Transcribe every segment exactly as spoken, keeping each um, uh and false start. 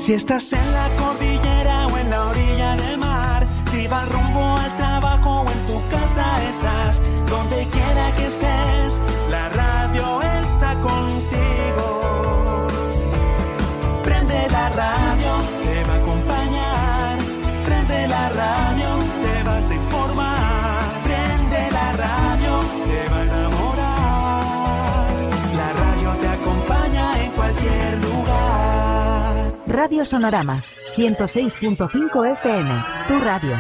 Si estás en la cordillera o en la orilla del mar, si vas rumbo al trabajo o en tu casa estás, donde quiera que estés, la radio está contigo. Prende la radio, te va a acompañar. Prende la radio, te vas a informar. Prende la radio, te va a enamorar. La radio te acompaña en cualquier lugar. Radio Sonorama, ciento seis punto cinco F M, tu radio.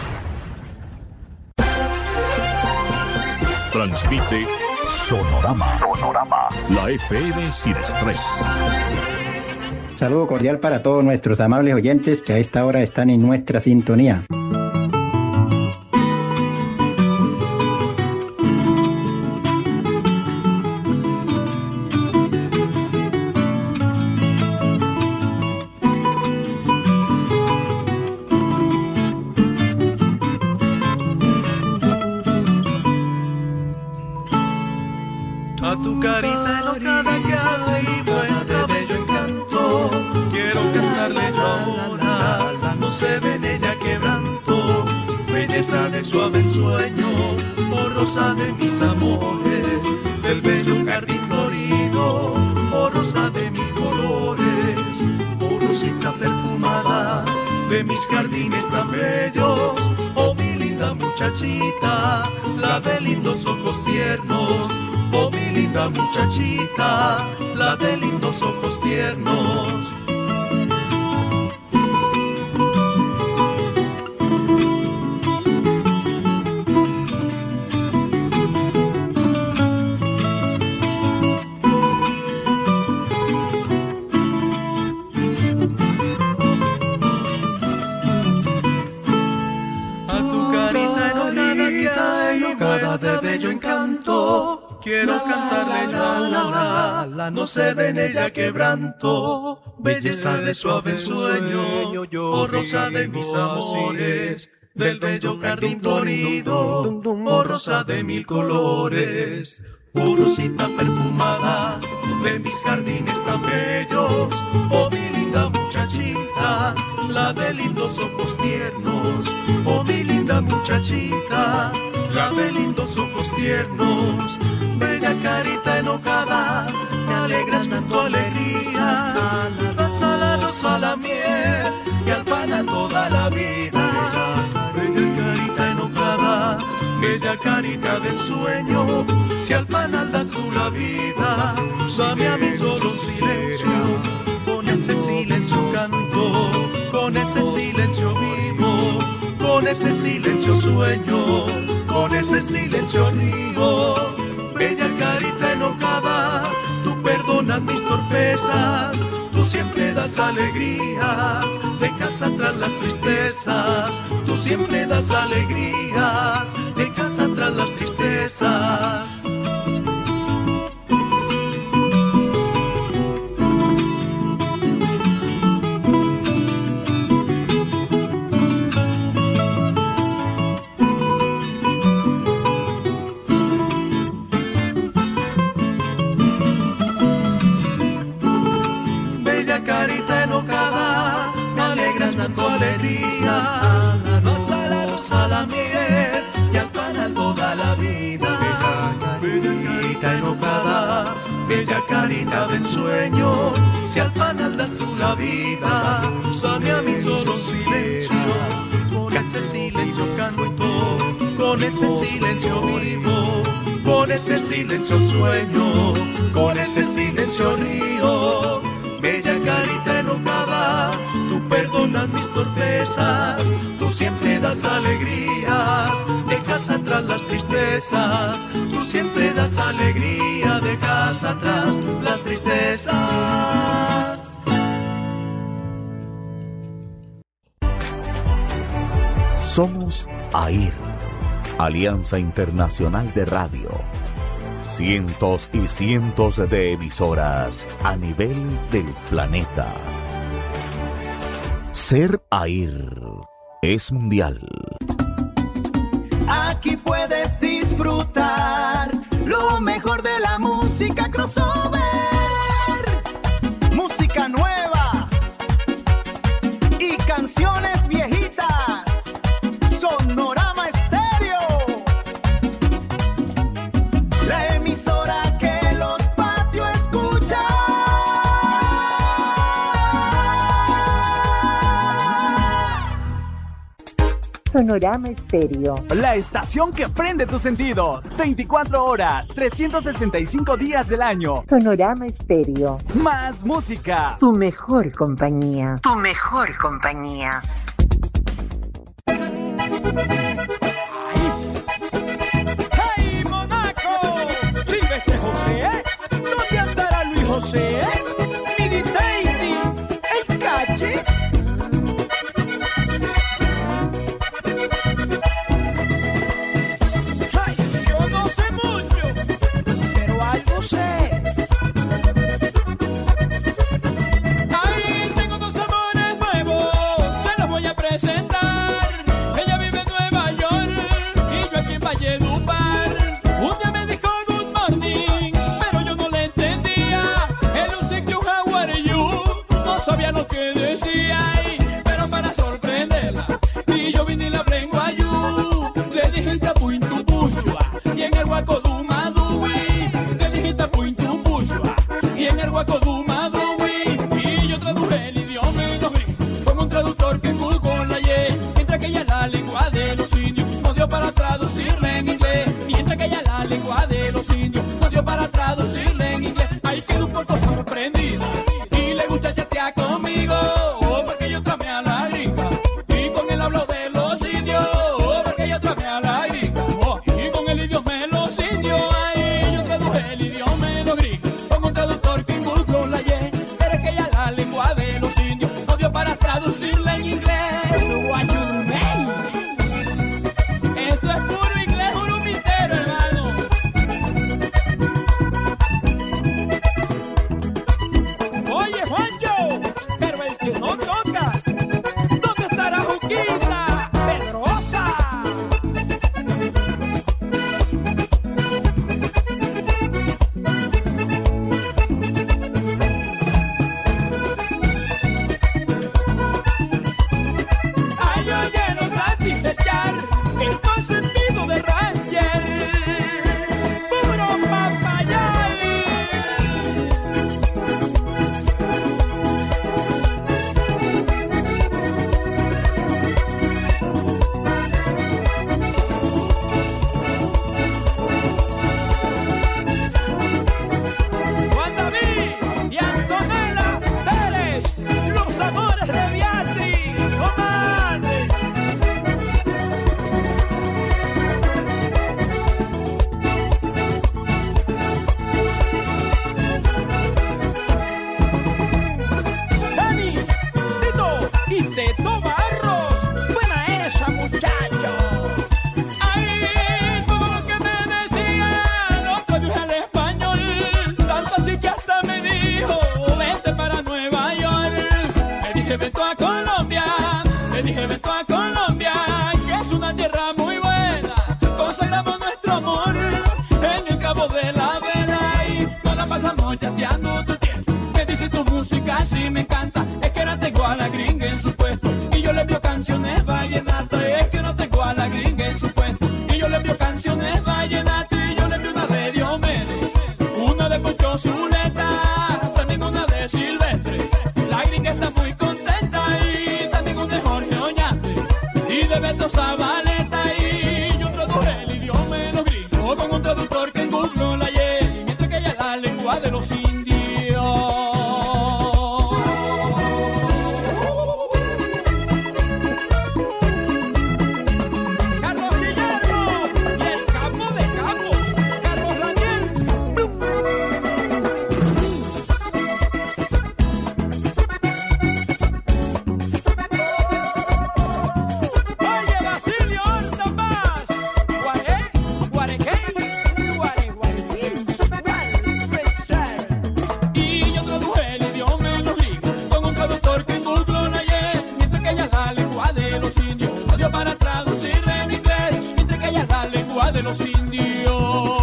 Transmite Sonorama. Sonorama. La F M sin estrés. Saludo cordial para todos nuestros amables oyentes que a esta hora están en nuestra sintonía. A tu carita enojada que ha sido este bello encanto, quiero cantarle yo ahora, no se ve en ella quebranto, belleza de suave ensueño, oh rosa de mis amores, del bello jardín florido, oh rosa de mis colores, oh rosita perfumada de mis jardines tan bellos, oh mi linda muchachita, la de lindos ojos tiernos. Oh, mi linda muchachita, la de lindos ojos tiernos. A tu carita enojada, enojada de bello encanto, quiero cantarle yo ahora, no se ve en ella quebranto, belleza de suave sueño, oh rosa de mis amores, del bello jardín florido, oh rosa de mil colores, oh rosita perfumada de mis jardines tan bellos, oh mi linda muchachita, la de lindos ojos tiernos, oh mi linda muchachita, la de lindos ojos tiernos. Bella carita enojada, me alegras tanto alegría. Rosa la rosa la miel, y al panal toda la vida. Bella carita enojada, bella carita del sueño. Si al panal das tú la vida, sabe a mí solo silencio. Con ese silencio canto, con ese silencio vivo, con ese silencio sueño, con ese silencio río. Bella carita enojada, tú perdonas mis torpezas, tú siempre das alegrías, dejas atrás las tristezas, tú siempre das alegrías, dejas atrás las tristezas. Carita enojada, me alegras dando alegría. Rosa la rosa la miel, y al panal toda la vida. Bella, bella carita enojada, bella carita de ensueño. Si al panal das tú la vida, sabe a mí solo silencio. Con ese silencio canto, con ese silencio vivo, con ese silencio sueño, con ese silencio río. Bella carita enojada, tú perdonas mis torpezas, tú siempre das alegrías, dejas atrás las tristezas, tú siempre das alegría, dejas atrás las tristezas. Somos A I R, Alianza Internacional de Radio. Cientos y cientos de emisoras a nivel del planeta. Ser A I R es mundial. Aquí puedes disfrutar lo mejor de la música crossover. Música nueva, Sonorama Stereo. La estación que prende tus sentidos. veinticuatro horas, trescientos sesenta y cinco días del año. Sonorama Stereo. Más música. Tu mejor compañía. Tu mejor compañía. ¡Hey, Monaco! Silvestre José, ¿dónde andará Luis José? Mini Taiti, el cache. Ay, yo no sé mucho, pero algo sé. Ay, tengo dos amores nuevos, se los voy a presentar. Ella vive en Nueva York y yo aquí en Valledupar. Un día me dijo good morning, pero yo no le entendía. Hello, thank you, how are you? No sabía lo que decía, ay, pero para sorprenderla, y yo vine y le hablé en guayú. Le dije tapu in tu bushua, y en el huaco du madui. Le dije tapu in tu bushua, y en el huaco du madui. Y yo traduje el idioma en los gringos con un traductor que en Google la hallé. Mientras que ella la lengua de los indios no dio para traducirle en inglés. Mientras que ella la lengua de los indios no dio para traducirle en inglés. Ahí quedó un poco sorprendida y le gusta chatear conmigo, porque yo tramé a la gringa y con él hablo de los indios, porque yo tramé a la gringa oh, y con el idioma de los indios. Ahí yo traduje el idioma de los gringos con un traductor que en Google la hallé. Pero es que ella la lengua de los indios no dio para traducirle en inglés. What you mean? Esto es puro inglés jurumitero, hermano. Oye, Juancho, pero el que no toca, ¿dónde estará Juquita Pedrosa? Ay, oye, no satisfechar el consentido de Ranger, puro papayal. Juan David y Antonella Pérez, los amores de Beatriz, comadre. Dani, Tito y Teto Barros, buena esa, muchacho. Ay, todo lo que me decían lo traduje al español, tanto así que hasta me dijo, vente para Nueva York. Le dije, vente a Colombia, le dije, vente a Colombia, que es una tierra muy buena, consagramos nuestro amor en el Cabo de la Vela y nos la pasamos chateando todo el tiempo. Me dice tu música sí me encanta, es que no tengo a la gringa en su puesto y yo le envío canciones vallenatas. Es que no tengo a la gringa en su puesto y yo le envío canciones vallenatas. Y yo le envío una de Diomedes, una de Poncho Zuleta, también una de Silvestre. La gringa está muy contenta y también una de Jorge Oñate y de Beto Zabaleta. Y yo traduje el idioma de los gringos con un traductor que en Google la hallé, mientras que ella la lengua de los indios. Carlos Guillermo y el capo de capos, Carlos Daniel. Oye, Basilio Horta Paz, Guaré, Guarequén, Guare, Guarequins, Guarefresar. Y yo traduje el idioma en los gringos con un traductor que en Google la hallé, mientras que ella la lengua de los indios no dio para traducirle en inglés, mientras que ella la lengua de los indios.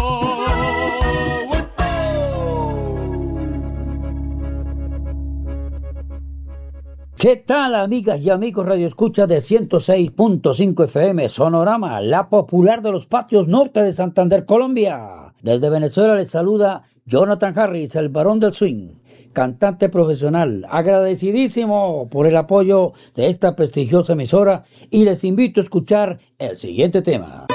¿Qué tal, amigas y amigos Radio Escucha de ciento seis punto cinco F M Sonorama, la popular de los patios norte de Santander, Colombia? Desde Venezuela les saluda Jonathan Harris, el varón del swing. cantante profesional, agradecidísimo por el apoyo de esta prestigiosa emisora y les invito a escuchar el siguiente tema.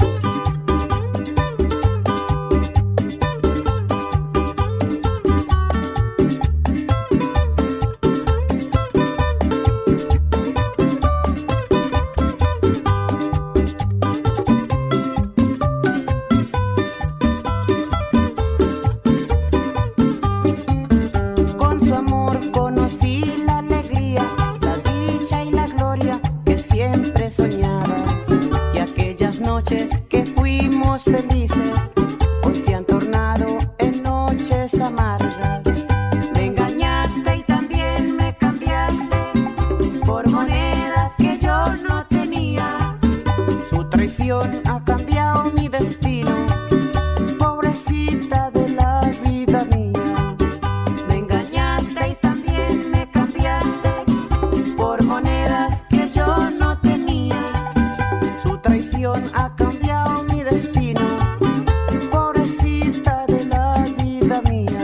Que fuimos felices, hoy se han tornado en noches amargas. Me engañaste y también me cambiaste por monedas que yo no tenía. Su traición ha cambiado mi destino, pobrecita de la vida mía. Me engañaste y también me cambiaste por monedas que yo no tenía. Su traición ha cambiado mi destino, pobrecita de la vida mía.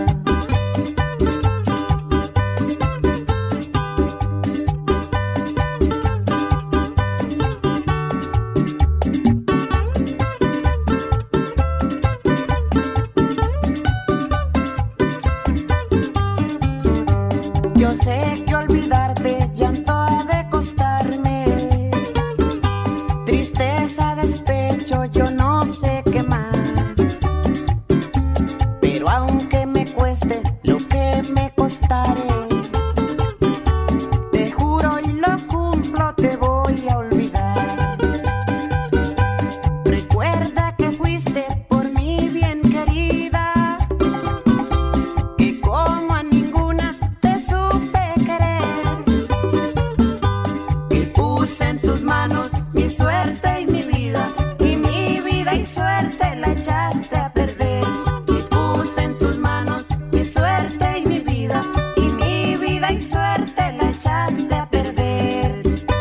Yo sé que olvidarte llanto ha de costarme, tristeza, despecho, yo no sé qué más. Pero aunque me cueste lo que me costare, te juro y lo cumplo, te voy a olvidar. Recuerda que fuiste por mi bien querida, que como a ninguna te supe querer, que puse en tus manos mi suerte y mi vida, y mi vida y suerte la echaste a perder. Y puse en tus manos mi suerte y mi vida, y mi vida y suerte la echaste a perder.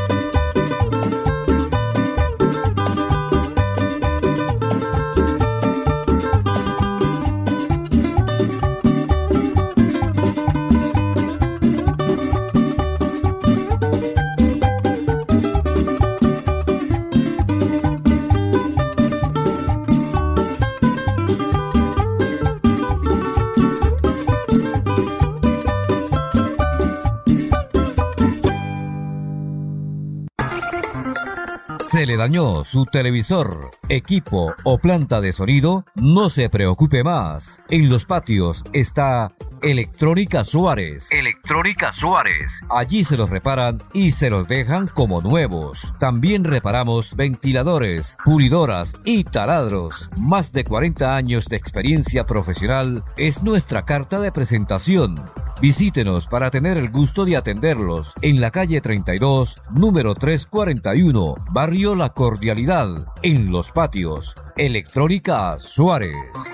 ¿Se le dañó su televisor, equipo o planta de sonido? No se preocupe más. En Los Patios está Electrónica Suárez. Electrónica Suárez. Allí se los reparan y se los dejan como nuevos. También reparamos ventiladores, pulidoras y taladros. Más de cuarenta años de experiencia profesional es nuestra carta de presentación. Visítenos para tener el gusto de atenderlos en la calle treinta y dos, número trescientos cuarenta y uno, barrio La Cordialidad, en Los Patios. Electrónica Suárez.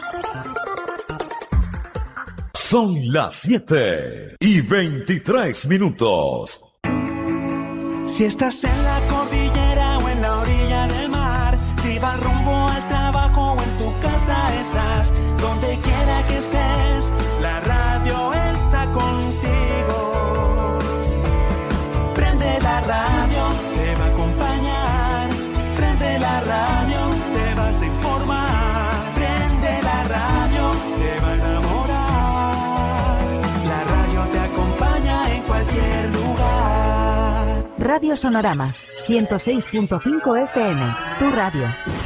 Son las siete y veintitrés minutos. Si estás en la cordillera o en la orilla del mar, si vas rumbo al trabajo o en tu casa estás, donde quiera que estés, la radio está contigo. Prende la radio, te va a acompañar. Prende la radio, te vas a informar. Prende la radio, te va a enamorar. La radio te acompaña en cualquier lugar. Radio Sonorama, ciento seis punto cinco F M, tu radio.